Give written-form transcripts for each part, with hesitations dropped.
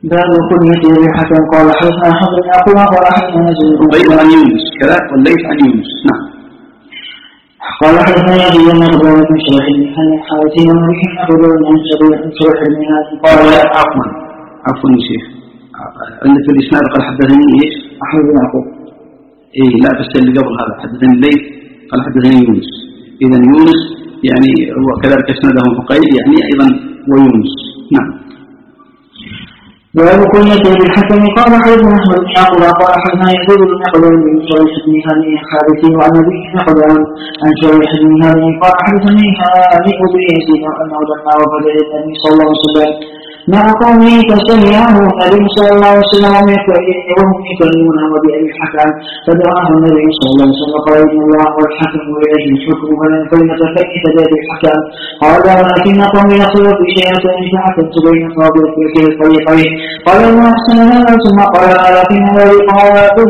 باب كنية أبي الحكم قال حدثنا أحمد بن يعقوب قال حدثنا يزيد بن عن يونس كذا والليث عن يونس. نعم. قال حدثنا يزيد بن قبيل بن شريح بن حارث ومالك بن قبيل بن شريح بن هادي قال عفوا يا شيخ عندك في الإسناد قال حدثني إيش؟ أحمد بن يعقوب. إيه لا بس اللي قبل هذا حدثني الليث قال حدثني يونس. إذا يونس يعني هو كذلك اسناده فقيل يعني أيضا ويونس. نعم. باب كنية أبي الحكم قال حدثنا أحمد بن يعقوب قال حدثنا يزيد بن قبيل بن شريح بن هادي الحارثي وعن أبي بن قبيل عن شريح بن هادي قال حدثني هانئ بن يزيد أنه لما وفد النبي صلى الله عليه وسلم مع قومه فسمعه النبي صلى الله عليه وسلم وهم يكلمونه بأبي الحكم فدعاه النبي صلى الله عليه وسلم قال إن الله هو الحكم وإليه الحكم فلن تفكت بأبي الحكم قال ولكن قومي يقول في شيء فحكمت بين صادق في الطريقين قال ما أحسن هذا ثم قال ولكن الذي قال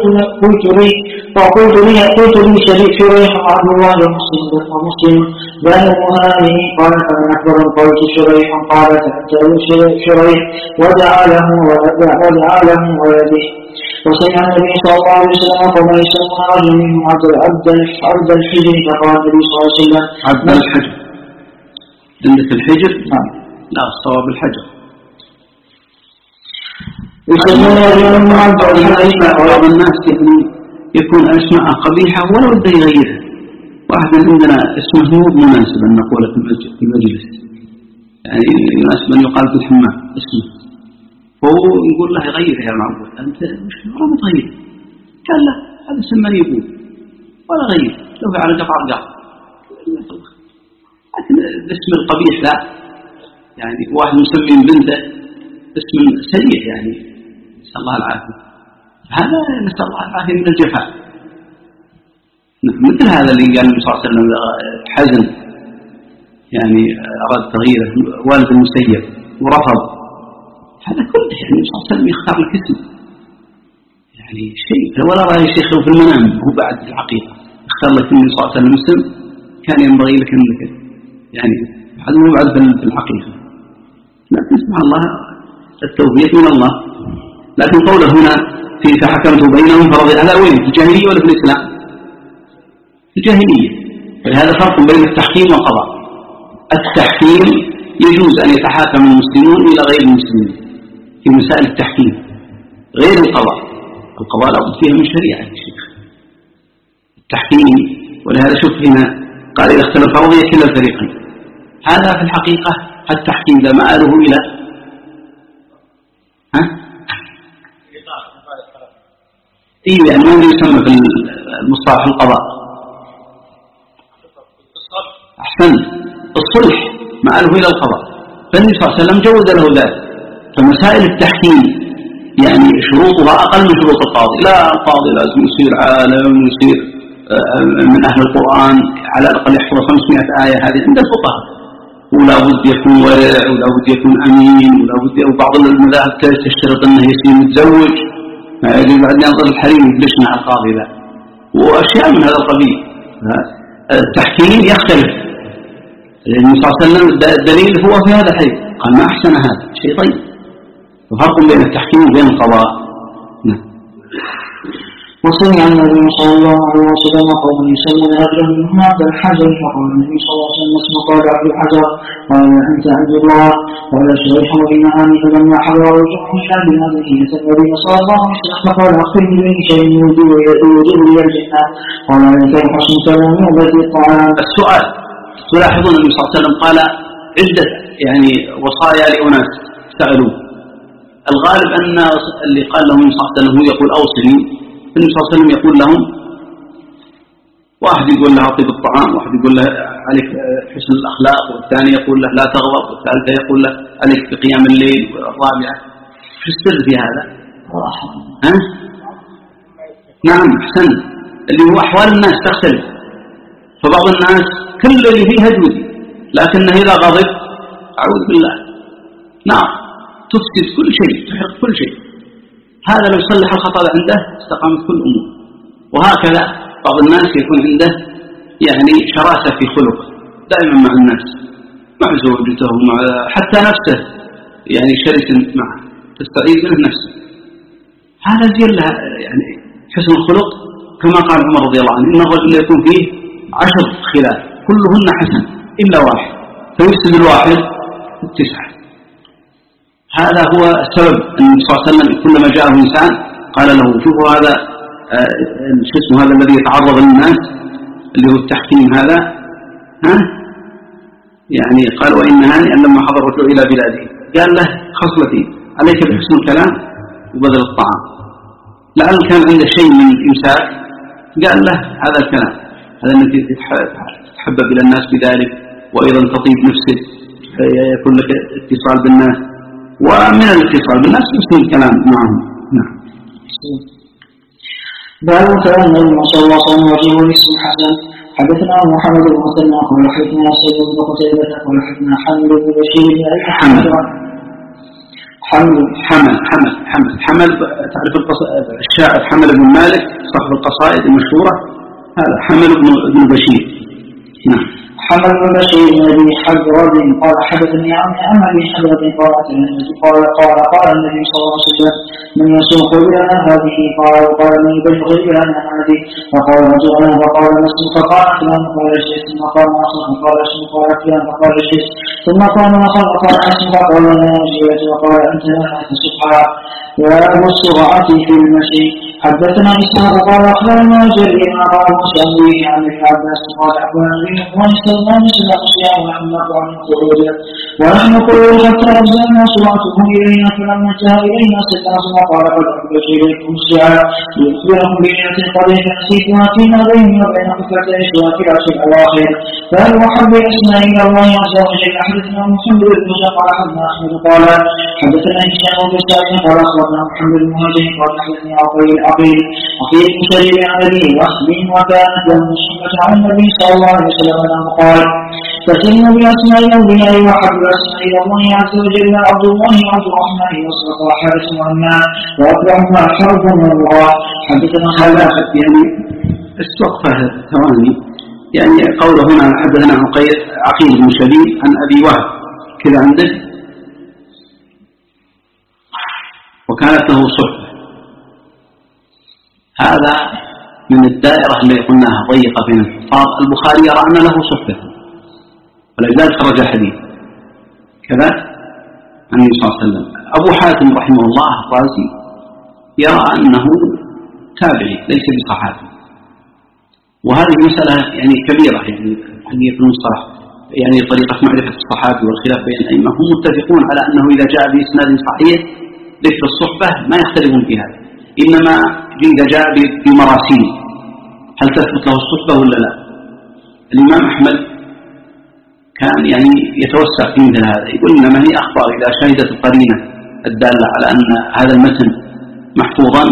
قلت لي شريح عبد الله ومسلم بان هذه قال فمن أكبر قلت شريح قال فأنت شريح ودعا له ولده. وسمع النبي صلى الله عليه وسلم قوم يسمون رجلا منهم عبد الحجر فقال النبي صلى الله عليه وسلم عبد الحجر. عندك الحجر؟ لا الصواب الحجر. يسمون رجلا منهم عبد الحجر. بعض الناس يكون أسماء قبيحة ولا بد يغيرها. واحد عندنا اسمه مو مناسب أن نقوله في المجلس يعني يناسب أن يقال في الحمام اسمه هو يقول له يغير يا معبود أنت مش ما تغير قال لا هذا اسم من يقول ولا غير لو على قطع لكن الاسم القبيح لا يعني واحد مسمي بنته اسم سيء يعني نسأل الله العافية هذا نسأل الله العافية من الجفاء. مثل هذا اللي قال النبي صلى الله عليه وسلم حزن يعني أراد تغييره والد المسيب ورفض هذا كله يعني النبي صلى الله عليه وسلم يختار لك اسم يعني شيء ولا رأي شيخ في المنام هو بعد الحقيقة اختار لك النبي صلى الله عليه وسلم اسم كان ينبغي لك أنك يعني هذا هو بعد في الحقيقة لكن سبحان الله التوفيق من الله. لكن قوله هنا في فحكمت بينهم فرضي هذا وين في الجاهلية ولا في الإسلام؟ في الجاهلية. ولهذا فرق بين التحكيم والقضاء. التحكيم يجوز أن يتحاكم المسلمون إلى غير المسلمين في مسائل التحكيم غير القضاء. القضاء لا بد فيها من شريعة الشيخ. التحكيم ولهذا شوف هنا قال إذا اختلف فرضي كلا الفريقين. هذا في الحقيقة التحكيم ذا مآله إلى يعني ما يسمى في المصطلح القضاء أحسن الصلح مآله إلى القضاء. فالنبي صلى الله عليه وسلم جوز له ذلك. فمسائل التحكيم يعني شروطها أقل من شروط القاضي. لا القاضي لازم يصير عالم ويصير من أهل القرآن على الأقل يحفظ 500 آية هذه عند الفقهاء ولا بد يكون ورع ولا بد يكون أمين ولا بد وبعض المذاهب تشترط أنه يصير متزوج ما يجب بعد ينظر الحريم يبلش مع القاضي ذا وأشياء من هذا القبيل. التحكيم يختلف. النبي صلى الله عليه وسلم الدليل هو في هذا الحديث قال ما أحسن هذا شيء طيب. ففرق بين التحكيم وبين القضاء. نعم. وسمع النبي صلى الله عليه وسلم قوم يسمون رجلا منهم عبد الحجر فقال النبي صلى الله عليه وسلم اسمه قال عبد الحجر قال أنت عبد الله قال شريح بمعاني فلما حضر رجوع إلى بلادهم النبي صلى الله عليه وسلم فقال أخبرني بأي شيء يوجب لي الجنة قال أنت حسن كلام يوجد الطعام. السؤال تلاحظون النبي صلى الله عليه وسلم قال عدة يعني وصايا لأناس سألوه. الغالب أن اللي قال لهم النبي صلى الله عليه وسلم هو يقول أوصني. النبي صلى الله عليه وسلم يقول لهم واحد يقول له أطيب الطعام واحد يقول له عليك حسن الأخلاق والثاني يقول له لا تغضب والثالثة يقول له عليك بقيام الليل والرابعة شو السر في هذا؟ نعم أحسن اللي هو أحوال الناس تختلف. فبعض الناس كل اللي فيه هدودي لكنه إذا غضب أعوذ بالله نعم تفسد كل شيء تحرق كل شيء. هذا لو يصلح الخطأ عنده استقامت كل أمور. وهكذا بعض الناس يكون عنده يعني شراسة في خلق دائما مع الناس مع زوجته ومع حتى نفسه يعني شرس معه تستعيذ منه نفسك. هذا زين لها يعني حسن الخلق، كما قال عمر رضي الله عنه: إن الرجل يكون فيه 10 خلال كلهن حسن إلا واحد، فيفسد الواحد 9. هذا هو السبب أن النبي صلى الله عليه وسلم كلما جاءه إنسان قال له: شوفوا هذا اسمه هذا الذي يتعرض للناس اللي هو التحكيم هذا، يعني قال: وإن هانئا لما حضر الرجل إلى بلاده قال له خصلتي: عليك بحسن الكلام وبذل الطعام. لعل كان عنده شيء من الإمساك، قال له هذا الكلام، هذا أنك تحبب إلى الناس بذلك، وأيضا تطيب نفسك، يكون لك اتصال بالناس، ومن الاتصال بالناس حسن الكلام معهم. نعم. باب كلام النبي صلى الله عليه وسلم وجهه الاسم حسن. حدثنا محمد بن مثنى قال حدثنا سيد بن قتيبة قال حدثنا حمد بن بشير حمل تعرف الشاعر حمل بن مالك صاحب القصائد المشهورة، هذا حمل بن بشير. نعم. حمل بن بشير بن ابي حجرة قال حدثني عن ابي حجرة قال النبي صلى الله عليه وسلم: من يسوق لنا هذه؟ قال من يبلغ لنا هذه؟ فقال رجل: فقال مسلم، فقال فلان، فقال شيء، ثم قال اخر، فقال اسم، قال فلان، فقال شيء، ثم قال اخر، فقال اسم، فقال لا نجية، وقال انت لا تسقها يا ابو السرعة في المشي. حدثنا إسحاق قال أخبرنا جرير قال مسلمي عن ابن عباس قال أخبرنا بن وسلمان سلام الصيام وحمد عن الخروج ونحن نقول حتى أنزلنا صراطه إلينا فلما انتهى إلينا سلام قال: قد أخبرت إليكم الساعة ليخبركم بنعمة قضية نسيتها فيما بيني وبينكم فتعيشها في العشر الأواخر. فهل أحب الأسماء إلى الله عز وجل؟ حدثنا محمد بن قال حدثنا أحمد قال حدثنا هشام بن سعيد قال أخبرنا محمد بن مهاجر قال حدثني عقيل بن سليم عن أبي وحب وكانت له صحبة عن النبي صلى الله عليه وسلم أنه قال: فتن بأسماء الأنبياء وحب الأسماء إلى الله عز وجل عبد الله وعبد الرحمن والصدقاء حارس وأمان وأكرمها حرب والرغاء. حدثنا هذا يعني الوقفة ثواني، يعني قوله هنا حدثنا عقيل بن سليم عن أبي وهب كذا عندك، وكانت له صحبة. هذا من الدائرة اللي قلناها ضيقة بين الحفاظ. البخاري يرى أن له صحبة، ولذلك خرج الحديث كذا عن النبي صلى الله عليه وسلم. أبو حاتم رحمه الله الرازي يرى أنه تابعي ليس بصحابي، وهذه مسألة يعني كبيرة، يعني حقيقة المصطلح يعني طريقة معرفة الصحابي والخلاف بين الأئمة. هم متفقون على أنه إذا جاء بإسناد صحيح ذكر الصحبة ما يختلفون في هذا، إنما إذا جاء بمراسيل هل تثبت له الصحبة ولا لا. الإمام أحمد كان يعني يتوسع في مثل هذا، يقول إنما هي أخبار إذا شهدت القرينة الدالة على أن هذا المتن محفوظا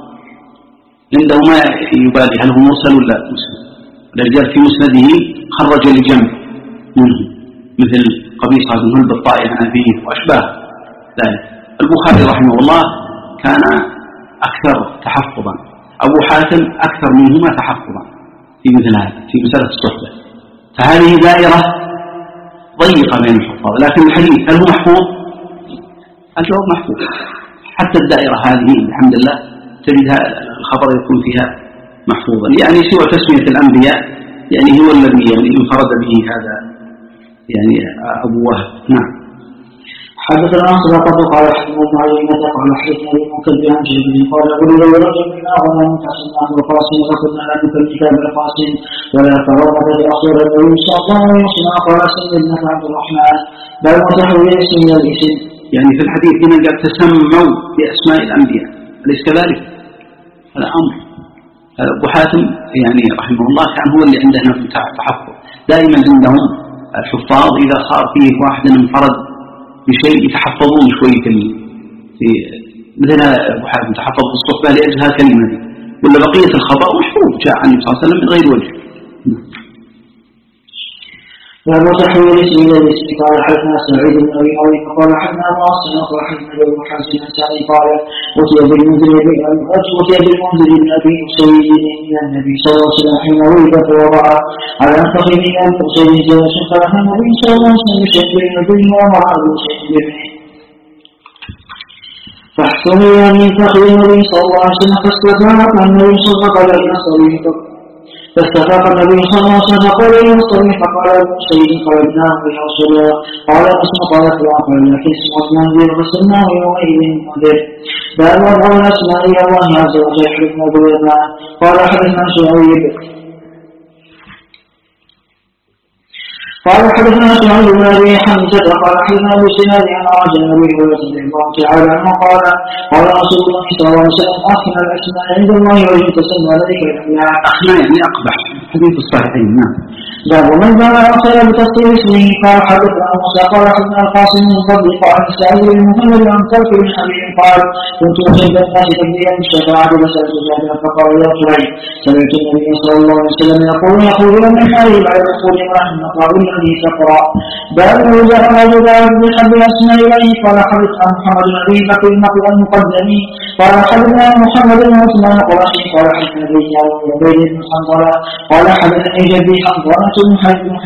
عنده ما يبالي هل هو مرسل ولا مسند. الرجال في مسنده خرج لجمع منه مثل قبيصة بن هلب الطائي عن أبيه وأشباه ذلك. البخاري رحمه الله كان أكثر تحفظا، أبو حاتم أكثر منهما تحفظا في مثل هذا في مسألة الصحبة. فهذه دائرة ضيقة بين الحفاظ. لكن الحديث هل هو محفوظ؟ الجواب محفوظ. حتى الدائرة هذه الحمد لله تجدها الخبر يكون فيها محفوظا، يعني سوى تسمية الأنبياء يعني هو الذي يعني انفرد به هذا يعني أبو وهب. نعم. حدثنا صدقة قال حدثنا ابن عيينة قال حدثنا ابن مكذب عن جابر قال: ولد رجل منا ولا فحسناه القاسم فقلنا لا نكل كتاب القاسم ولا تغرب لأخبر النبي صلى الله عليه وسلم قال: سيدنا عبد الرحمن بل وتحويل اسم من الاسم. يعني في الحديث هنا قال: تسموا بأسماء الأنبياء، أليس كذلك؟ هذا أمر. أبو حاتم يعني رحمه الله كان هو اللي عندنا في التحفظ. دائما عندهم الحفاظ إذا صار فيه واحد انفرد بشيء يتحفظون شوي في مثل أبو حاتم تحفظ بالصحبة لأجل هذه الكلمة دي، ولا بقية الخبر محفوظ جاء عن النبي صلى الله عليه وسلم من غير وجه. باب تحويل اسم الى الاسم. قال حدثنا سعيد بن ابي مريم قال حدثنا واصل قال حدثنا ابن حازم الثاني قال: اتي بالمنذر بن ابي اسيد الى النبي صلى الله عليه وسلم حين ولد فوضع على فخذه ابي اسيد جالسا فنهى النبي صلى الله عليه وسلم بشكل النبي وامر ابو اسيد بابنه. حمي من فخذ النبي صلى الله عليه وسلم فاستفاق النبي صلى الله عليه وسلم فاستفاق النبي صلى الله عليه وسلم فقال يا مصطفى فقال المسيد فردناه يا رسول الله قال اسم قال فقال لك اسم منذر فسلناه يومئذ منذر باب أظهر الأسماء إلى الله عز وجل حكم بالله قال حدثنا شعيب قال حدثنا سعيد بن ابي حمزه قال حدثنا ابو سنان عن رجل النبي رضي الله تعالى عنه قال قال رسول الله صلى الله عليه وسلم احسن الاسماء عند الله وان تسمى ذلك الاسماء احسن يعني اقبح حديث الصحيحين. نعم. باب من بان اخر بتصديق اسمه قال حدثنا موسى قال حدثنا القاسم بن فضل قال سعيد بن محمد عن ترك بن حبيب قال كنت اشد الناس تكبيرا بالشفاعه فسالت جابر فقال يا سعيد سمعت النبي صلى الله عليه وسلم يقول من حالي بعد دخول رحمه قال الذي تقرا باب وجاء رجل بحب الاسماء اليه قال حدثنا محمد بن ابي بكر النقل المقدمي قال حدثنا محمد بن عثمان القرشي قال حدثنا رجال وبيد بن حنظله قال حدثني جدي حنظله بن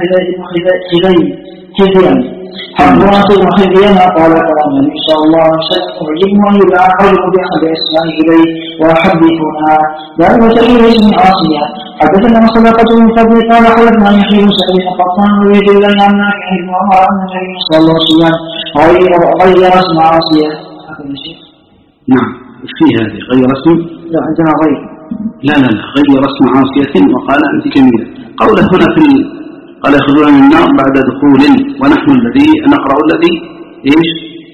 حذيان حنظله بن حذيان قال قال النبي صلى الله عليه وسلم يعجبه ان يدعى الرجل باحد اسمائه اليه واحدثنا باب تغيير اسم عاصيه حدثنا صدقة من فضل قال حدثنا يحيى بن سعيد القطان ويجد لنا عن نافع بن عمر ان النبي صلى الله عليه وسلم غير اسم عاصيه. هذا الشيخ. نعم. في هذه غير اسم؟ لا عندنا غير. لا غير اسم عاصية وقال أنت جميلة. قوله هنا في قال يخرجون من النار بعد دخول ونحن الذي نقرأ الذي إيش؟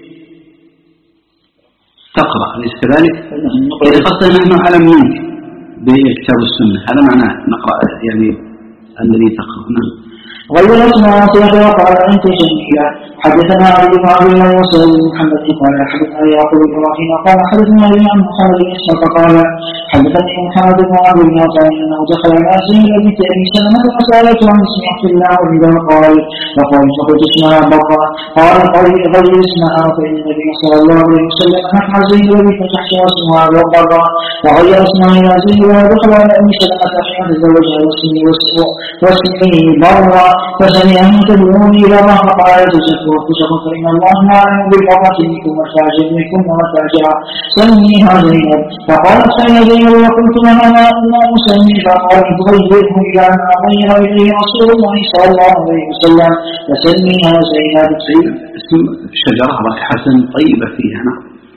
تقرأ أليس كذلك؟ إذا قصد نحن على منك بكتاب السنة هذا معناه نقرأ يعني الذي تقرأ. نعم. غير اسم عاصية وقال أنت جميلة. حدثنا علي بن عبد الله وسعيد بن محمد قال حدثنا يعقوب بن ابراهيم قال حدثنا علي عن محمد بن اسحاق قال حدثني محمد بن عبد الله انه دخل على سيدنا بنت ابي سلمة فسالته عن اسم عبد الله وعنده قال فقلت اسمها بقرة قال غير اسمها فان النبي صلى الله عليه وسلم نحى زينب فتحت اسمها بقرة وغير اسمها الى زينب ودخل على ابي سلمة حين تزوجها واسمه برة فسمعه تدعوني الى الله فقال تزكوا وانفسكم فإن الله أعلم بالبرة منكم والفاجر منكم والفاجرة سميها زينب فقالت فإن زينب وقلت لها ما أسمي فقالت تغيره إلى ما غير إليه رسول الله صلى الله عليه وسلم فسميها زينب. اسم شجرة رائحة طيبة فيها. نعم.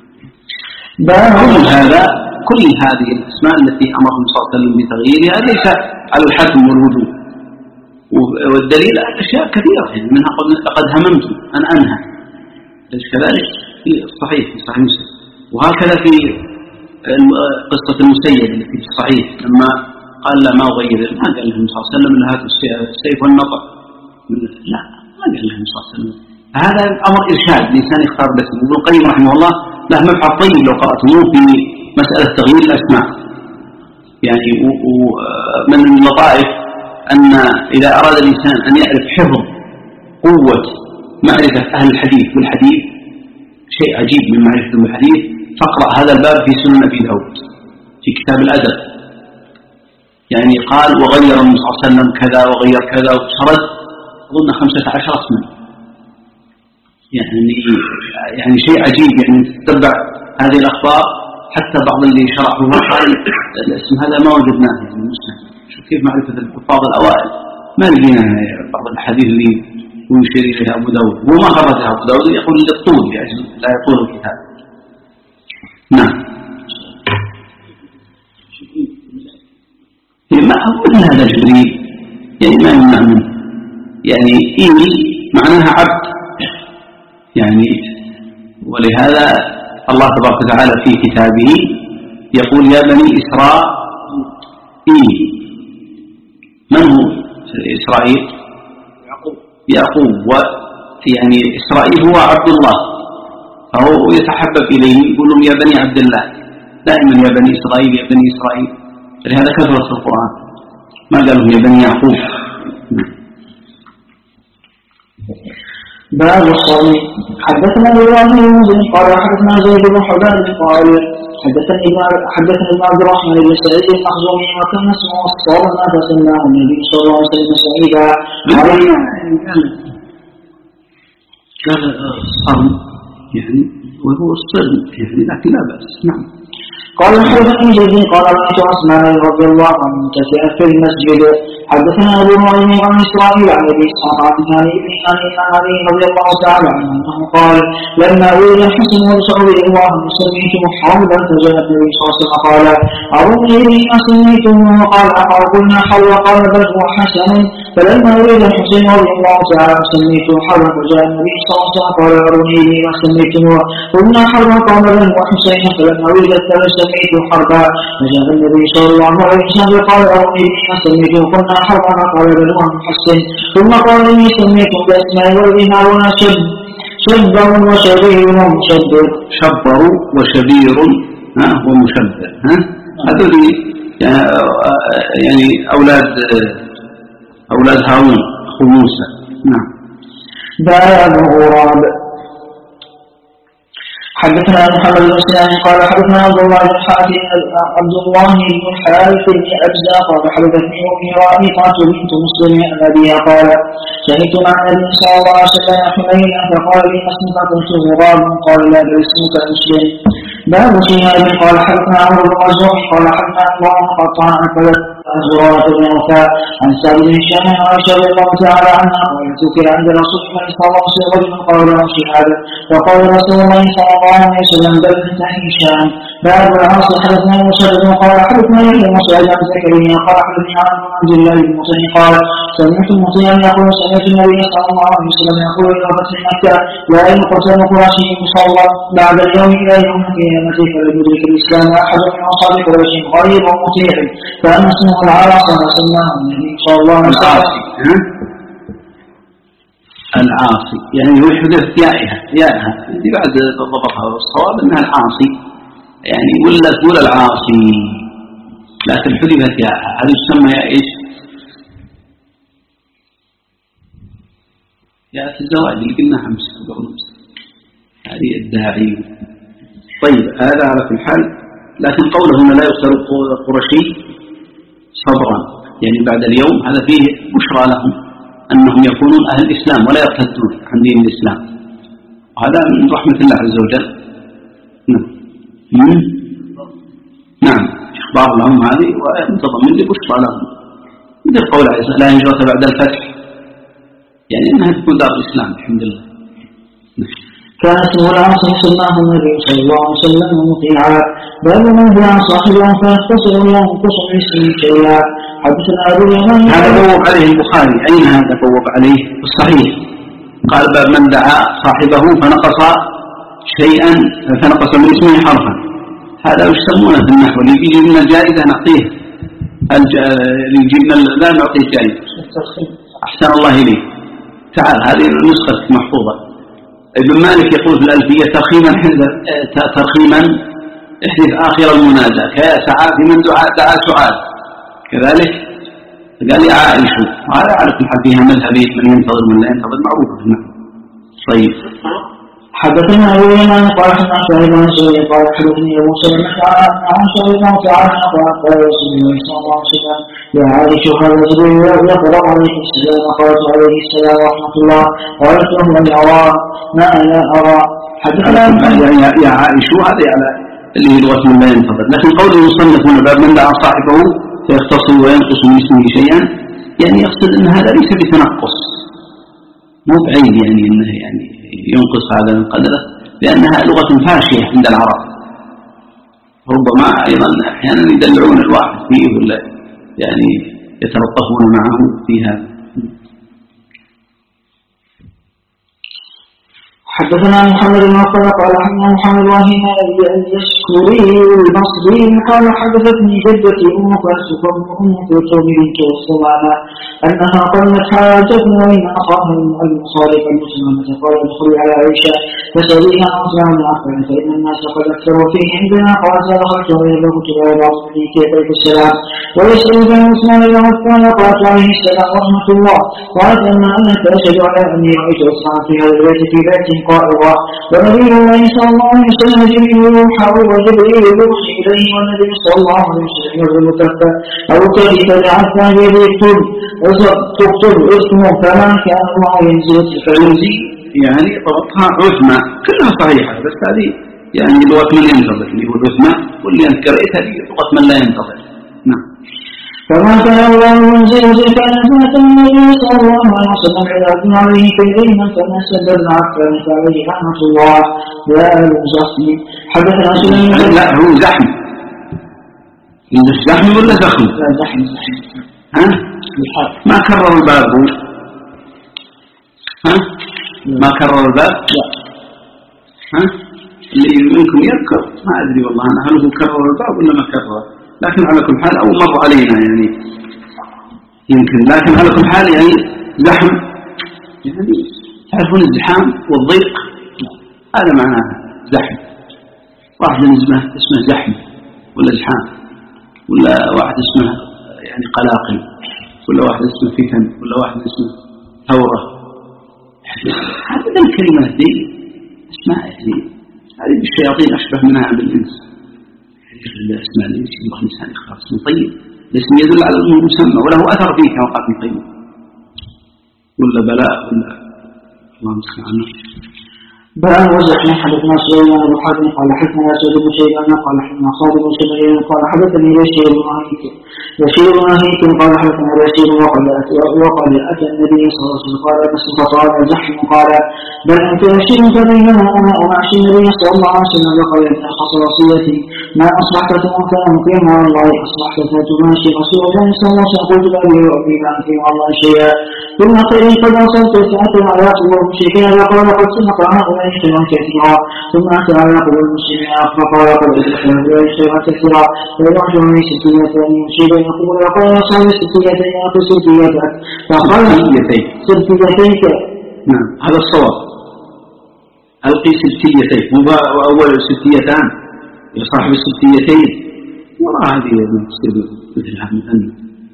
كل هذه الأسماء التي أمرهم صلى الله عليه وسلم بتغييرها ليس على الحتم والوجوب والدليل أشياء كثيرة يعني منها لقد هممت أن أنهى ليس كذلك في الصحيح في صحيح مسلم وهكذا في قصة المسيب التي في الصحيح لما قال لا ما أغير ما قال لهم صلى الله عليه وسلم هات السيف والنطق لا ما قال لهم صلى الله عليه وسلم. هذا الأمر إرشاد الإنسان يختار باسمه. ابن القيم رحمه الله له مبحث طيب لو قرأتموه في مسألة تغيير الأسماء يعني ومن اللطائف أن إذا أراد الإنسان أن يعرف حفظ قوة معرفة أهل الحديث والحديث شيء عجيب من معرفة الحديث فاقرأ هذا الباب في سنن أبي داود في كتاب الأدب يعني قال وغير النبي صلى الله عليه وسلم كذا وغير كذا وشرد أظن 15 اسما يعني شيء عجيب يعني تتبع هذه الأخبار حتى بعض اللي شرحه قال الاسم هذا ما وجدناه يعني مسلم. شوف كيف معرفة الحفاظ الأوائل ما لقينا بعض الحديث اللي يشير إليه أبو داود هو ما خرجها أبو داود يقول للطول لأجل لا يطول الكتاب. نعم. ما أقول هذا جبريل يعني ما يمنع منه يعني إيمي معناها عبد يعني ولهذا الله تبارك وتعالى في كتابه يقول يا بني إسرائيل. من هو إسرائيل؟ يعقوب يعني إسرائيل هو عبد الله فهو يتحبب إليه يقول لهم يا بني عبد الله دائما يا بني إسرائيل يا بني إسرائيل لهذا كثرة القرآن ما قالوا يا بني يعقوب. باب الصوم. حدثنا ابراهيم بن قال حدثنا زيد بن حباب قال حدثني ابن عبد الرحمن بن سعيد المخزومي وكان اسمه الصوم ما فسماه النبي صلى الله عليه وسلم سعيدا قال الصوم يعني وهو الصدق يعني، لكن لا بأس. نعم. قال حدثني جدي قال رأيت عثمان رضي الله عنه متكئا في المسجد. حدثنا أبو نعيم عن إسرائيل عن أبي إسحاق عن هاني بن علي رضي الله تعالى عنه أنه قال لما ولد الحسن وسئل الله سميته حولا فجاء النبي صلى الله عليه وسلم قال أروني ما سميته قال قلنا حول قال بل هو حسن. فلما ولد الحسين رضي الله تعالى سميته حولا فجاء النبي صلى الله عليه وسلم قال أروني ما سميته قلنا حولا قال بل هو حسين. فلما ولد الثالث سميته حربا فجاء النبي صلى الله عليه وسلم قال أروني ما سميته قلنا حربا قال بل هو محسن. ثم قال إني سميته بأسماء ولد هارون شبر وشبير ومشبر. شبر وشبير ومشبر. هذول يعني أولاد هارون أخو موسى. نعم. باب غراب. حدثنا محمد بن سنان قال حدثنا عبد الله بن الحارث بن أجزاء قال حدثني أمي رائقة بنت مسلم عن أبيها قال شهدت مع النبي صلى الله عليه وسلم حنينا فقال لي اسمك قلت غراب قال لا بل اسمك مسلم. باب شهاب قال حدثنا عمرو بن مرزوق قال حدثنا الله قطع عن زرارة بن وفاء عن سعد بن هشام عائشة رضي الله تعالى عنها قالت ذكر عند رسول الله صلى الله عليه وسلم قال له شهاب فقال رسول الله صلى الله عليه وسلم بل انت هشام. باب العاص حدثنا مسدد قال حدثنا يحيى بن سعيد عن زكريا قال حدثني عن عبد الله بن مسلم قال سمعت المطيع يقول سمعت النبي صلى الله عليه وسلم يقول الى فتح مكة لا يقتل قرشي مصلى بعد اليوم الى يوم القيامة فلم يدرك الاسلام احد من اصحاب قريش غير مطيع فاما اسمه العاص فسماه النبي صلى الله عليه وسلم العاصي يعني هو حدث يائها اللي بعد ضبطها والصواب انها العاصي يعني ولا تقول العاصي لكن حذفت يائها. هذه تسمى يا ايش؟ يا الزواج اللي قلناها امس هذه الداعي. طيب هذا على كل حال، لكن قوله هنا لا يقتل قرشي صبرا يعني بعد اليوم هذا فيه بشرى لهم أنهم يكونون أهل الإسلام ولا يرتدون عن دين الإسلام، وهذا من رحمة الله عز وجل. نعم إخبار لهم هذه ومتضمن لبشرى لهم مثل قول لا هجرة بعد الفتح يعني أنها تكون دار الإسلام الحمد لله. كان اسمه العاص سماه النبي صلى الله عليه وسلم مطيعا. باب من هو صاحبه فيختصر وينقص من اسمه شيئا. حدثنا أبو اليمان هذا بوب عليه البخاري. أين هذا بوب عليه؟ الصحيح قال باب من دعا صاحبه فنقص شيئا فنقص من اسمه حرفا. هذا يسمونه في النحو اللي يجي من الجائزة نعطيه اللي يجي من لا نعطيه جائزة. أحسن الله إليه. تعال هذه النسخة محفوظة. ابن مالك يقول في الألفية ترخيما احذف آخر المنادى كيا سعاد من دعا سعاد كذلك قال يا عائش. وهذا على كل حال فيها مذهبي من ينتظر من لا ينتظر معروف. طيب حدثنا أبو اليمان قال حدثنا شعيب بن سعيد قال حدثني أبو سلمة عن شعيب بن تعالى قال رسول الله صلى الله عليه وسلم يا عائش هذا جبريل يقرأ عليه السلام قالت عليه السلام ورحمة الله قالت له من أرى ما لا أرى. حدثنا يا عائش هذا على اللي هي لغة من لا ينتظر. لكن قول المصنف هنا باب من دعا صاحبه فيختصر وينقص من اسمه شيئا يعني يقصد أن هذا ليس بتنقص مو بعيد يعني أنه يعني ينقص هذا من قدره لأنها لغة فاشية عند العرب. ربما أيضا أحيانا يدلعون الواحد فيه ولا يعني يتلطفون معه فيها. حدثنا محمد بن عقبة قال حدثنا محمد وهيم اليشكري البصري قال حدثتني جدتي أم كلثوم بنت سلامة أنها قالت حاجتنا وإن أخاها المخالف المسلمة قال ادخلي على عائشة فسأليها عن بن عفان فإن الناس قد أكثروا فيه عندنا قالت دخلت ويبلغت ويبعثني كيف السلام ويسأل بن عثمان بن عفان قالت عليه السلام ورحمة الله قالت أما أنك أشهد على أني رأيت عثمان في هذا البيت في بيت قائضة ونبي الله صلى الله عليه وسلم جبريل يوحى وجبريل يوحي إليه والنبي صلى الله عليه وسلم يرغب كفة أو كيف دعتها يكتب اسمه فما كان الله ينزل فينزي يعني ضبطها عثمة كلها صحيحة، بس هذه يعني لغة من ينتظر اللي هو العثمة، واللي أنت قرأتها هذه لغة من لا ينتظر. نعم. فما كان الله ينزل زكاة النبي صلى الله عليه وسلم إلى أبن عليه كريما فما سبب عفوا فعليه رحمة الله. لا الزحم. حدثنا سليمان. لا هو زحم. يندس زحم ولا زخم؟ لا زحم. ها؟ ما كرر الباب هو. ها؟ ما كرر الباب؟ لا. ها؟ اللي منكم يذكر ما أدري والله أنا هل هو كرر الباب ولا ما كرر، لكن على كل حال أو مر علينا يعني يمكن، لكن على كل حال يعني زحم، يعني تعرفون الزحام والضيق هذا معناه زحم. واحد اسمه زحم ولا زحام، ولا واحد اسمه يعني قلاقل، ولا واحد اسمه فتن، ولا واحد اسمه ثورة. هذه الكلمات دي اسماء يعني هذه بالشياطين أشبه منها بالإنس. الاسماء اللي يبغى الإنسان يختار اسم طيب، الاسم يدل على المسمى وله أثر فيه كوقات طيب، ولا بلاء ولا الله المستعان. باب وزحنا. حدثنا سليمان بن حرب قال حدثنا سعيد بن شيبان قال حدثنا خالد بن سليمان قال حدثني بشير بن ناهيك قال حدثنا بشير وقد أتى النبي صلى الله عليه وسلم قال بس فقال زحم قال بل أنت بشير فبينما أنا أماشي النبي صلى الله عليه وسلم وقال أخص وصيتي ما أصبحت تنكر مقيم على الله أصبحت تماشي رسول الله صلى الله عليه وسلم قلت لأبي وأبي ما أنكر على الله شيئا ثم قيل قد أصبت فأتى على الله مشركين وقال قد سمق هؤلاء خيرا كثيرا ثم أتى على قبول المسلمين فقال قد أصبحت هؤلاء خيرا كثيرا ويرجع من ستيتين مشركا يقول وقال صاحب ستيتين يقول ستيتك فقال ستيتيك. نعم هذا الصواب. ألقي ستيتين وأول ستيتان صاحب الستيتين وراء هذه تصير مثلها مثلا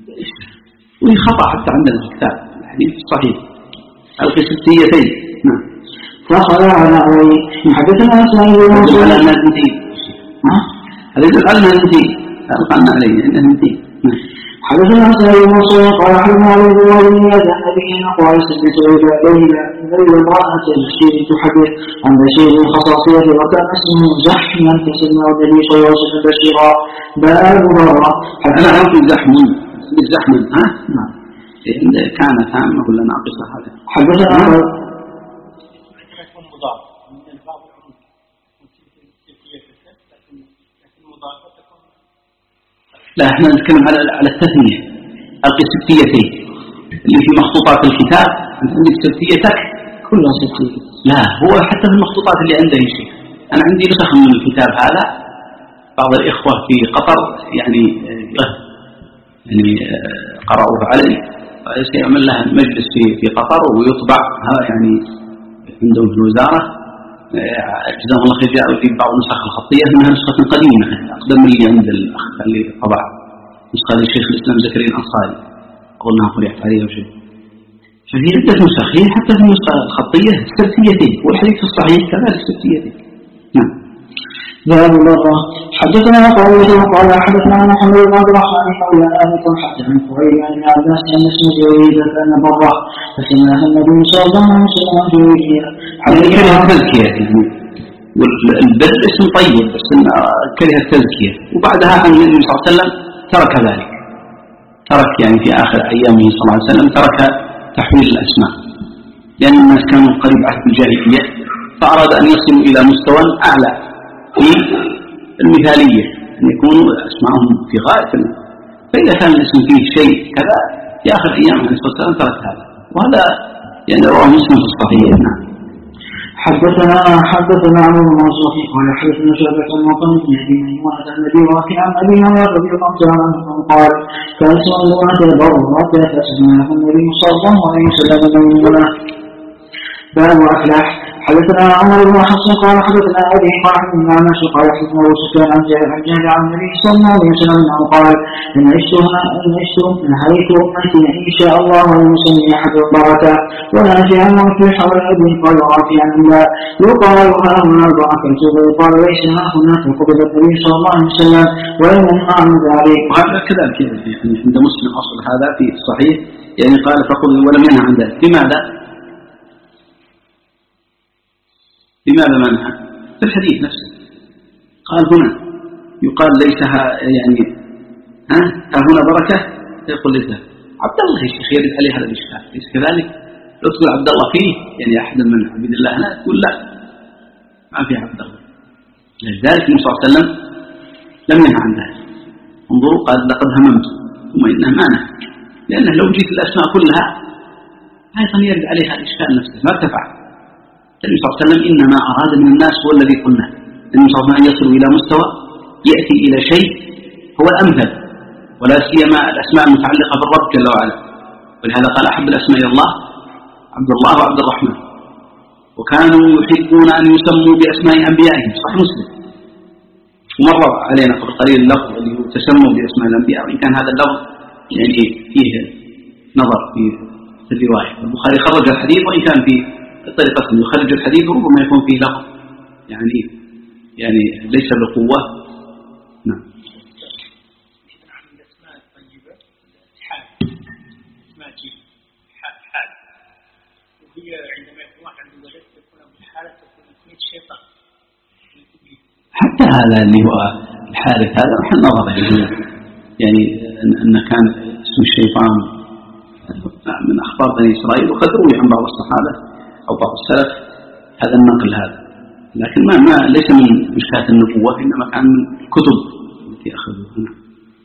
وهي خطأ حتى عندنا في الكتاب الحديث الصحيح. ألقي ستيتين. نعم. فخلع على أولي. حدثنا إسماعيل بن منصور. هذا يدل على أنها نتي ألقانا عليه أنها نتي. حدثنا إسماعيل بن منصور قال حدثنا عبد الله بن يزن النبي قال سمعت ليلى امرأة بشير تحدث عن بشير الخصاصية وكان اسمه زحما فسماه النبي صلى الله عليه وسلم بشيرا. باب مرة. أنا أعطي بالزحم ها؟ نعم. كان تامة ولا ناقصة هذا؟ حدثنا لا احنا نتكلم على التثنية. ألقي ستيتين اللي في مخطوطات الكتاب. أنت عندك ستيتك كلها ستية. لا هو حتى في المخطوطات اللي عنده شيء. أنا عندي نسخ من الكتاب هذا، بعض الإخوة في قطر يعني قرأوه علي، سيعمل لها مجلس في قطر ويطبع يعني عندهم في الوزارة جزاهم الله خير. جاءوا في بعض النسخ الخطية منها نسخة قديمة أقدم من اللي عند الأخ اللي طبع نسخة للشيخ الإسلام زكريا الأنصاري أظنها قرأت عليها وشيء. ففي عدة نسخ حتى في النسخة الخطية السبتيتين والحديث الصحيح كذلك السبتيتين. نعم. باب مرة. حدثنا قال حدثنا محمد بن عبد الرحمن مولى ابي طلحه عن فهيم بن عباس ان اسمه جريده كان بره فسماها النبي صلى الله عليه وسلم جريده. كره التزكيه يعني والبر اسم طيب بس كره التزكيه، وبعدها عن النبي صلى الله عليه وسلم ترك ذلك، ترك يعني في اخر ايامه صلى الله عليه وسلم ترك تحويل الاسماء، لان الناس كانوا قريب عهد الجاهليه فاراد ان يصلوا الى مستوى اعلى في المثالية، أن يكونوا أسمائهم في غاية. فإذا كان الاسم فيه شيء كذا في آخر أيام عليه الصلاة والسلام ترك هذا، وهذا يعني رواه مسلم في الصحيح. نعم. حدثنا عمرو بن منصور قال حدثنا شعبة عن مطعم بن أبي ميمونة عن النبي رافعا عن أبي هريرة رضي الله تعالى عنه قال كان اسم المرأة برة فسماها النبي صلى الله عليه وسلم ميمونة. باب أفلح. حدثنا عمر بن حفص قال حدثنا أبي قال حدثنا عمش قال حدثنا أبو سفيان عن جابر عن النبي صلى الله عليه وسلم أنه قال إن عشت نهيت أمتي إن شاء الله أن يسمي أحد البركة ولا في عن وفلح ولا أبي قال رافعا لا يقال ها هنا البركة ويقال ليس ها هنا فقبل النبي صلى الله عليه وسلم ولم أعمد عليه. وهذا كذلك يعني عند مسلم أصل هذا في الصحيح يعني قال فقبل ولم ينهى عن ذلك. لماذا؟ لماذا منها؟ في الحديث نفسه قال هنا يقال ليس يعني ها هنا بركة، يقول ليس عبد الله يا شيخ يرد عليه هذا الإشكال، ليس كذلك؟ لو تقول عبد الله فيه يعني أحد من عبيد الله لا تقول لا ما فيه عبد الله. لذلك النبي صلى الله عليه وسلم لم ينهى عن ذلك. انظروا قال لقد هممت ثم إنه ما نهى، لأنه لو جيت الأسماء كلها أيضا يرد عليها الإشكال نفسه ما ارتفع. النبي صلى الله عليه وسلم إنما أراد من الناس هو الذي قلنا، النبي صلى الله عليه وسلم يصل إلى مستوى يأتي إلى شيء هو الأمثل، ولا سيما الأسماء المتعلقة بالرب جل وعلا. ولهذا قال أحب الأسماء إلى الله عبد الله وعبد الرحمن، وكانوا يحبون أن يسموا بأسماء أنبيائهم، صحيح مسلم. ومر علينا قبل قليل اللفظ اللي هو تسموا بأسماء الأنبياء، وإن كان هذا اللفظ يعني فيه نظر في الرواية. البخاري خرج الحديث وإن كان في طريقة يخرج الحديث ربما يكون فيه لفظ يعني ليس بقوة. نعم. الأسماء الطيبة حال اسماء جيد حال، وهي عندما يكون واحد من ولد تكون بالحالة تكون كنية شيطان. حتى هذا اللي هو الحارث هذا محل نظر يعني أن كان اسم الشيطان من أخبار بني إسرائيل، وقد روي عن بعض الصحابة أو بعض السلف هذا النقل هذا، لكن ما ليس من مشكاة النبوة، إنما كان من الكتب التي أخذوها.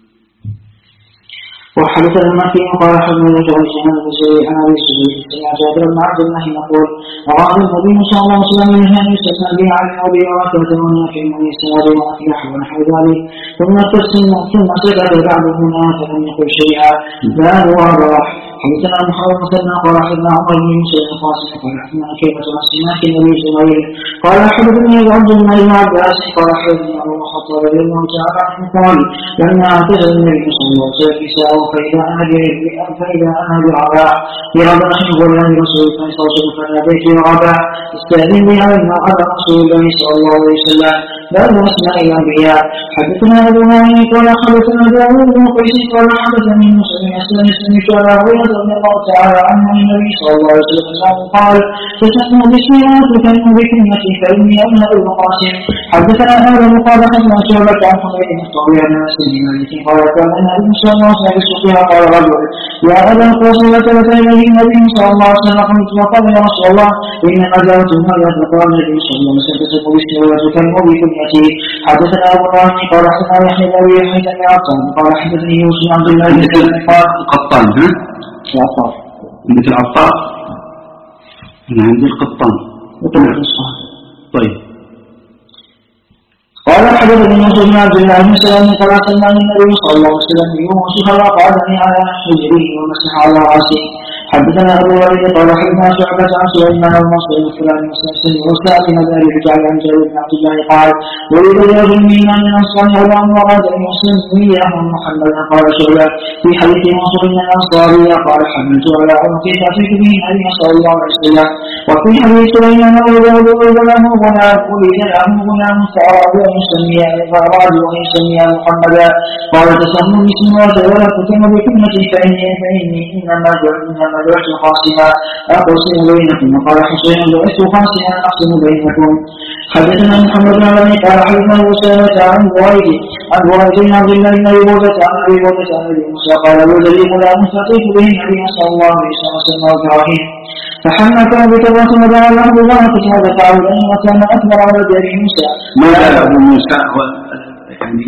وحدثنا المكي قال حدثنا جعل شهادة الزريع عن أبي الزبير سمع جابر بن عبد الله يقول وقال النبي صلى الله عليه وسلم من هذا يستثنى به عن أبي وعكرة ونافع ومن السواد وأفلح ونحو ذلك، ثم سكت بعد هنا فلم يقل شيئا. باب واضح. حدثنا محمد مثنى قال حدثنا عمر بن موسى القاسم قال حدثنا كيفة عن سماك النبي زهير قال حدثني عبد الله بن عباس قال حدثنا أبو الخطاب رضي الله تعالى عنه قال لما اعتزل النبي صلى الله عليه وسلم نساءه فإذا أنا برباح غلام رسول الله صلى الله عليه وسلم فناديت برباح استأذن بها على رسول الله صلى الله عليه وسلم. باب أسماء الأنبياء. حدثنا أبو نعيم قال حدثنا داوود بن قيس قال حدثني موسى بن أسلم سمعت أبا هريرة رضي الله تعالى عنه عن النبي صلى الله عليه وسلم قال تسمى باسمي وتكلم بكلمتي فإني أبناء القاسم. حدثنا آدم قال حدثنا شعبة عن حميد بن طويل عن أنس بن مالك قال كان النبي صلى الله عليه وسلم يسقيها قال رجل يا أبا القاسم ثبت إليه النبي صلى الله عليه وسلم قلت وقال يا رسول الله إنما جاءت هذا فقال النبي صلى الله عليه وسلم تسمى باسمي وتكلم بكلمتي. حدثنا أبو نعيم قال حدثنا يحيى بن أبي حيثم عطان قال حدثني يوسف بن عبد الله قال القطان عطار مثل عطار أنا عندي القطان طيب. قال حدثني يوسف بن عبد الله بن سلام قال سمعني النبي صلى الله عليه وسلم يوسف وقعدني على حجره ومسح على راسي. حدثنا أبو وليد قال حدثنا شعبة عن سليمان ومنصور الفلاني وسلسل وسعد بن ذلك جعل عن جابر بن عبد الله قال ولد رجل منا من أنصار غلام وراد أن يسلم إياه محمدا قال شعبة في حديث منصور بن الأنصاري قال حملت على عنقي فأتيت به النبي صلى الله عليه وسلم. وفي حديث سليمان ولد له غلام فأراد أن يسمي محمدا قال تسمى باسم وتولى ختم بكلمتي فإني إنما بعثت قاسما أقسم بينكم وقال حسين بعثت قاسما أقسم بينكم. حدثنا محمد بن علي قال حدثنا أسامة عن بريد بن عبد الله بن أبي بردة عن أبي بردة عن أبي موسى قال ولد لي غلام فأتيت به النبي صلى الله عليه وسلم إبراهيم فحملت بكرة ودعا له ببركة هذا تعالى وكان أكبر ولد أبي موسى. ماذا أبو موسى يعني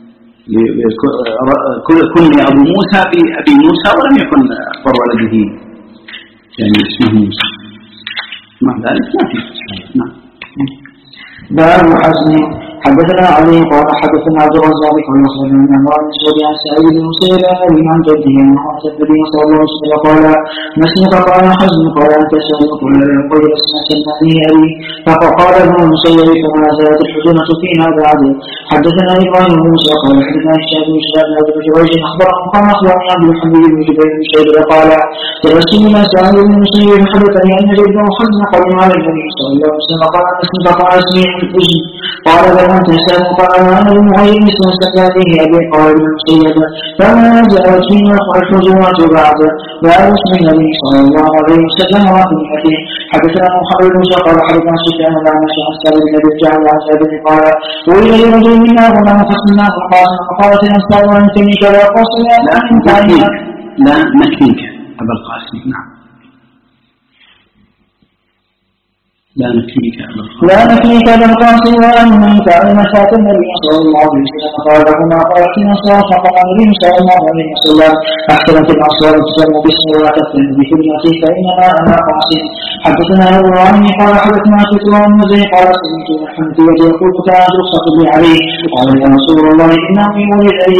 كن أبو موسى بأبي موسى ولم يكن أكبر ولده يعني اسمه موسى مع ذلك ما في. نعم. باب حسن. حدثنا علي قال حدثنا عبد الرزاق قال أخبرنا عمران بن سعد عن سعيد بن مسيب عن جده أنه أتى النبي صلى الله عليه وسلم قال ما اسمك قال حزن قال أنت سعيد قال لا يقول اسمك سلماني أبي فقال ابن المسيب فما زالت الحزنة فينا بعد. حدثنا إبراهيم بن موسى قال حدثنا هشام بن شهاب بن جريج أخبرهم قال أخبرني عبد الحميد بن جبير بن شيبة قال تبسمنا سعيد بن مسيب حدثني أن جده حزن قدم على النبي صلى الله عليه وسلم قال ما اسمك قال اسمي الحزن قال بل أنت سعيد قال أنا المعين سأستكاته أبي قال ابن المسيب فما زالت فينا الحزنة بعد. باب اسم النبي صلى الله عليه وسلم وكلمته. حدثنا محمد بن بشار قال حدثنا سفيان عن عائشة عن سالم بن ابي الجعد عن سالم قال ولد لرجل منا غلام فصلناه القاسم فقالت الانصار ولم تنك ولا قاسم لا نكنيك ابا القاسم. نعم لا نكفيك أبا القاسم وأن تعلم فات النبي صلى الله عليه وسلم قال لهما قالت النصارى فقال النبي صلى الله عليه وسلم أحسنت الأنصار تسمى باسم ولا تفتن بكلمتي فإنما أنا قاسم. حدثنا أبو العالم قال حدثنا شكرا بن زيد قال سمعت الحنفية يقول كانت رخصة لي عليه قال يا رسول الله إنه يولد لي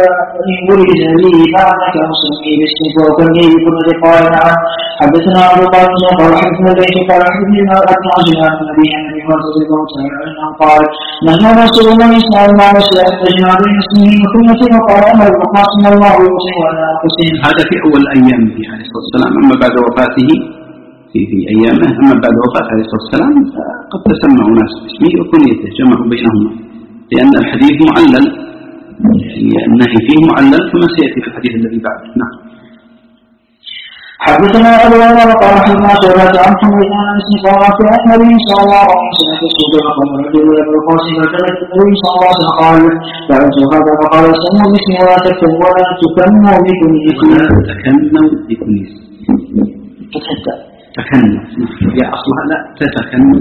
بعدك مسلمي باسمك وكلمي بكل قال نعم. حدثنا أبو القاسم قال حدثنا البيت قال حدثنا عن النبي رضي الله تعالى عنه قال نهى رسول الله صلى الله عليه وسلم تجمع بين اسمه وكلمته وقال أمر القاسم الله يوصي ولا أقسم. هذا في أول أيام النبي عليه الصلاة والسلام. أما بعد وفاته في أيامه، أما بعد وفاته عليه الصلاة والسلام قد تسمعوا ناس باسمه وكنيته جمعوا بينهما لأن الحديث معلل، يعني النهي فيه معلل كما سيأتي في الحديث الذي بعده. نعم. حدثنا أبو عمر قال حدثنا شعبة عن حميد عن أنس قال في النبي صلى الله عليه وسلم يسوق فقال رجل أبو القاسم فكلت النبي صلى الله عليه وسلم قال فعلت هذا فقال سموا باسمي ولا تكتبوا ولا تكنوا بكنيتي. تكنوا بكنيتي تكنوا يا أصلها لا تتكنوا.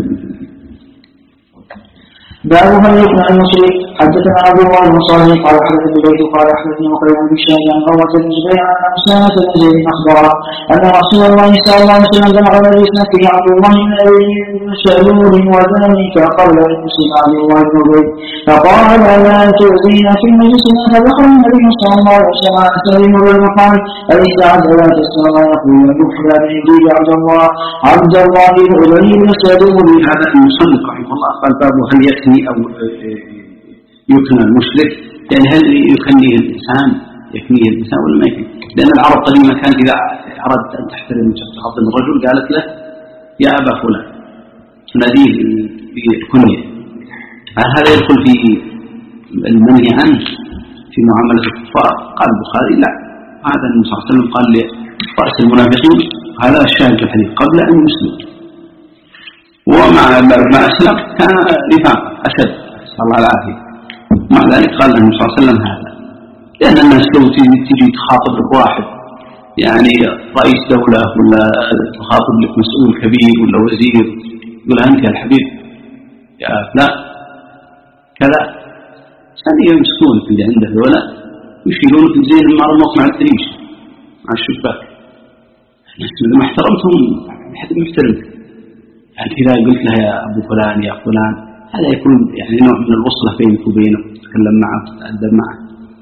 باب هل يقنع المشرك. حدثنا ابو الله بن صالح قال حدثني البيت قال حدثني وقيل بن شاهد عن عروة بن الزبير عن اسامة بن زيد اخبره ان رسول الله صلى الله عليه وسلم بلغ الذي اسنده عبد الله بن ابي سلول وذلك قبل ان يسلم عبد الله بن ابي فقال لا تؤذينا في مجلسنا فدخل النبي صلى الله عليه وسلم عن سليم بن وقال اليس عز لا تسمع ما يقول يحيى بن عبد الله بن ابي بن سلول. هذا المصنف رحمه الله قال باب هل يكني أو يكنى المشرك، يعني هل يكنيه الإنسان ولا ما يكنيه؟ لأن العرب قديما كانت إذا أردت أن تحترم تعظم الرجل قالت له يا أبا فلان تناديه بالكنية. هذا يدخل في المنهي عنه في معاملة الكفار؟ قال البخاري لا، هذا النبي صلى الله عليه وسلم قال لرأس المنافقين هذا الشاهد في الحديث قبل أن يسلم، ومع ما أسلم كان نفاق أشد صلى الله العافية. مع ذلك قال النبي صلى الله عليه وسلم هذا، لأن الناس لو تيجي تخاطب لك واحد يعني رئيس دولة ولا تخاطب لك مسؤول كبير ولا وزير يقول أنت يا الحبيب يا لا كذا، ثاني يمسكون في اللي عنده ولا ويشيلونك زي المرمط مع التريش مع الشباك. الناس إذا ما احترمتهم أحد محترمك، يعني إذا قلت له يا أبو فلان يا فلان هذا يكون يعني نوع من الوصلة بينك وبينه، تتكلم معه وتتأدب معه.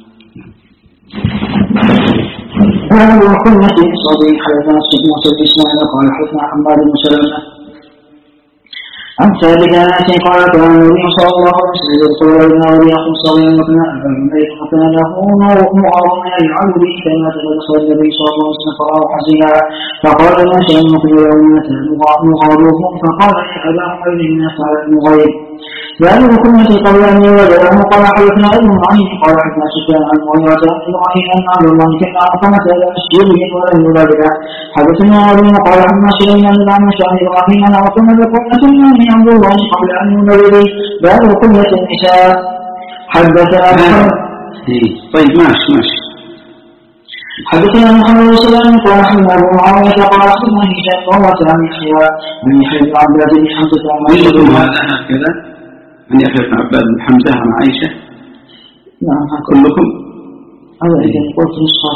هذا وكلمة صديق حدثنا السبيل وسبيل إسماعيل قال حدثنا حماد بن سلمة عن ثابت عن أنس قال كان النبي صلى الله عليه وسلم يدخل إلى وليكن صغيرا وكان له نوع من العبد كما تدخل النبي صلى الله عليه وسلم فراه حزينا فقال ما شأنك اليوم نغادرهم فقال يا أبا عمر إنا فعل المغيب لأن كلمة قبل أن يولده قال حدثنا ابن معين قال حدثنا سفيان عن مغيرة عن إبراهيم أن عبد الله كان عقمة إلى مسجده ولم يبالغ. حدثنا أبي قال حدثنا سليمان بن عمرو عن إبراهيم أن عقمة كلمة من عبد الله قبل أن يولد لأن كلمة النساء. حدثنا طيب ماشي حدثنا محمد بن سلام قال حدثنا ابو معاويه قال حدثنا هشام قال عن يحيى بن عباد بن حمزه عن عائشه هذا هكذا عن يحيى بن عباد بن حمزه عن عائشه. نعم كلكم هذا اذا قلت نصف.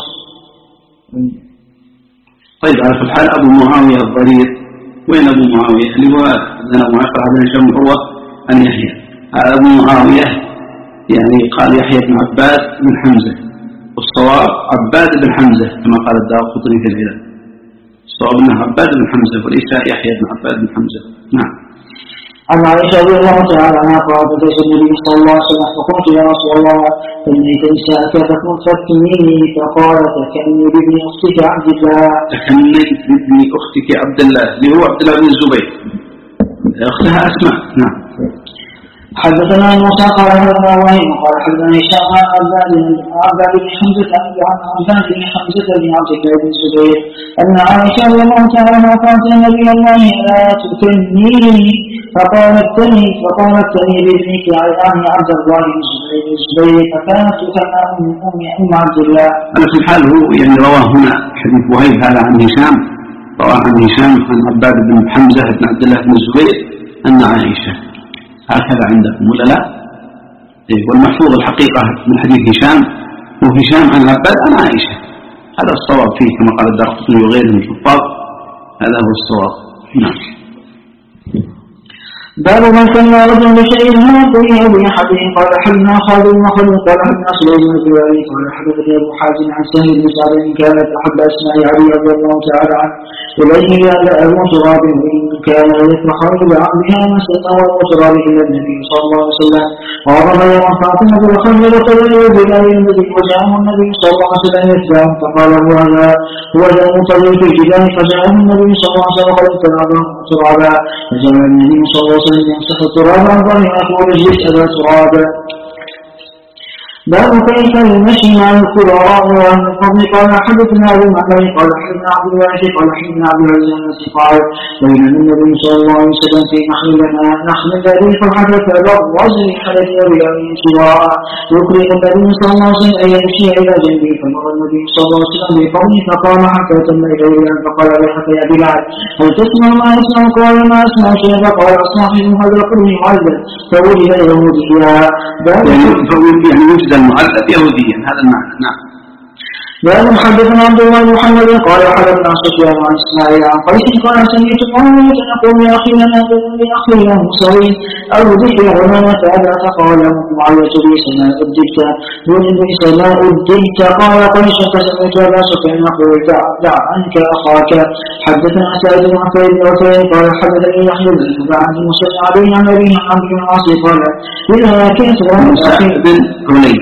طيب على كل حال ابو معاويه الضرير وين ابو معاويه اللي هو عندنا ابو معاويه عن هشام عروه عن يحيى. ابو معاويه يعني قال يحيى بن عباد بن حمزه والصواب عباد بن حمزة كما قال الدارقطني في العلل. الصواب انه عباد بن حمزة وليس يحيى بن عباد بن حمزة. نعم. عن عائشة رضي الله تعالى عنها قالت أتيت النبي صلى الله عليه وسلم فقلت يا رسول الله إني نساءك فكنتني فقال تكني بابن أختك عبد الله. تكني بابن أختك عبد الله اللي هو عبد الله بن الزبير أختها أسماء. نعم. حدثنا موسى قال حدثنا وهيب قال حدثنا هشام عن عباد بن حمزة عن عباد بن حمزة بن عبد الله بن الزبير أن عائشة رضي الله تعالى عنها قالت يا نبي الله لا تكنيني فقالت تني بابنك عن عبد الله بن الزبير فكانت تكنى أم عبد الله. على كل حال هو يعني رواه هنا حديث وهيب هذا عن هشام، رواه عن هشام عن عباد بن حمزة بن عبد الله بن الزبير أن عائشة، هكذا عندكم ولا لا؟ والمحفوظ الحقيقة من حديث هشام وهشام عن عباد عن عائشة، هذا الصواب فيه كما قال الدارقطني وغيره من الحفاظ، هذا هو الصواب. نعم. باب من كان رجل بشيء من الدنيا بأحدهم قال حدثنا خالد بن خالد قال حدثنا سليم بن الجواري قال حدثني أبو حازم عن سهل بن سعد كانت أحب أسماء علي رضي الله تعالى عنه إليه قال أبو تراب وإن كان يفرح بعبدها ما استطاع أبو تراب إلا النبي صلى الله عليه وسلم وعرض يوم فاطمة الخير وتبين بلال الذي وجاءه النبي صلى الله عليه وسلم يتبعه فقال هو ذا مطلع في الجبال فجاءه النبي صلى الله عليه وسلم وقد اتبعه ترابا فجاء النبي صلى الله عليه وسلم يمسح التراب عن ظهره ويجلس أبا ترابا. باب كيف المشي مع الكبراء وعن الفضل قال حدثنا ابو معمر قال حدثنا عبد الوارث قال حدثنا عبد العزيز قال بين النبي صلى الله عليه وسلم في نحل لنا نحل الذي فحدث بالرجل حدث بأمين سواء يقرئ النبي صلى الله عليه وسلم ان يمشي الى جنبه فمر النبي صلى الله عليه وسلم بقومه فقام حتى تم اليه فقال ويحك يا بلال هل تسمع ما يسمع؟ قال ما اسمع شيئا فقال اصاحب هذا القرن معلم فوجد يهوديا. يعني المعلق يهوديا، هذا المعنى. نعم. باب حدثنا عبد الله بن محمد قال حدثنا سفيان عن اسماعيل عن قيس قال سمعت قومي يقول لاخي لنا لاخي له سوي او ذكر غنمة ابعث قال معاوية لي سماء الدبت قال قيس فسمعت ابا سفيان يقول دع عنك اخاك. حدثنا سعيد بن عفير بن عفير قال حدثني يحيى بن عن موسى عليه عن ابي عن بن عاصي قال اذا كنت موسى بن علي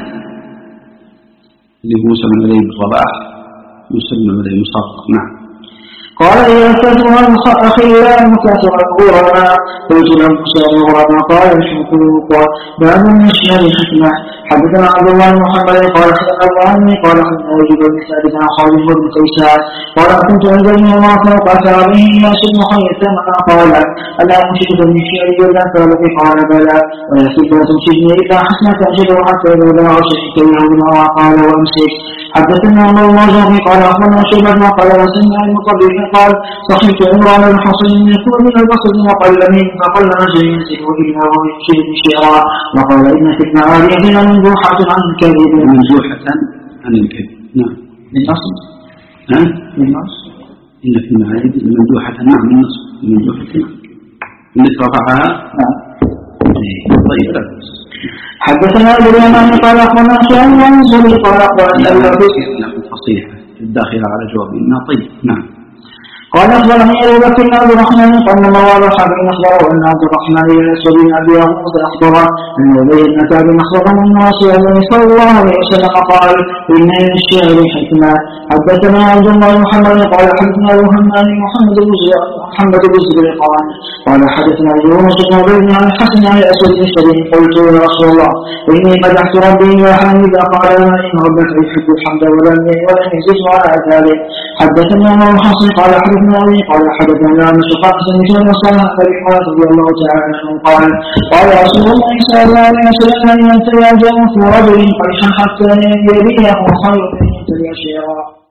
اللي هو موسى بن علي بالرباح موسى بن علي مصدق. نعم. قال إذا كثر أخيرا مكثر الغرماء قلت له موسى بن الغرماء قال الحقوق باب المشي الحكمة. حدثنا عبد الله بن محمد قال حدثنا الله عني قال حدثنا وجب بن ثابت عن خالد بن كيسان قال كنت عند ابن الله فوقف عليه الناس بن حيثم قال الا امشيك من شعري ولا ثابت قال بلى ولا لا تمشيني الا حسنة اجده حتى اذا باع شيئا يهودنا قال وامسك. حدثنا عن الله قال اخبرنا شيبة قال وسمع المطبق قال صحيت عمر بن الحصين يقول من البصر وقل من فقل رجل يمسكه الا هو يمشي بشعرا وقال ان فتنة عالية ممدوحة عن الكذب. ممدوحة عن الكذب. نعم. من أصل. من أصل. إن في المعارض ممدوحة. نعم من أصل. ممدوحة. إنك رفعها. نعم. طيب لا. حدثنا أبو اليمان قال أخبرنا شيئا عن الزهري قال أخبرنا فصيحة الداخلة على جوابنا. طيب. نعم. قال أخبرني أبو بكر بن عبد الرحمن قال مواضح بن أخبره أن عبد الرحمن بن أسود بن أبي أبوه أخبره أن أبي بن كعب أخبره من رسول الله صلى الله عليه وسلم قال إن من الشعر حكمة. حدثنا عبد الله بن محمد قال حدثنا أبو همام محمد بن زبير قال حدثنا يونس بن عبيد عن الحسن عن الأسود بن سليم قلت يا رسول الله إني مدحت ربي يا حميد قال إن ربك يحب الحمد ولم يزد على ذلك. حدثنا أبو الحسن قال حدثنا أبي قال حدثنا عن الشقاق سنتين وصالح أبي حاتم رضي الله تعالى عنه قال رسول الله صلى الله عليه وسلم أن ينتهي الجنة رجل قيحا حتى يبيعه خير من ينتهي شيئا.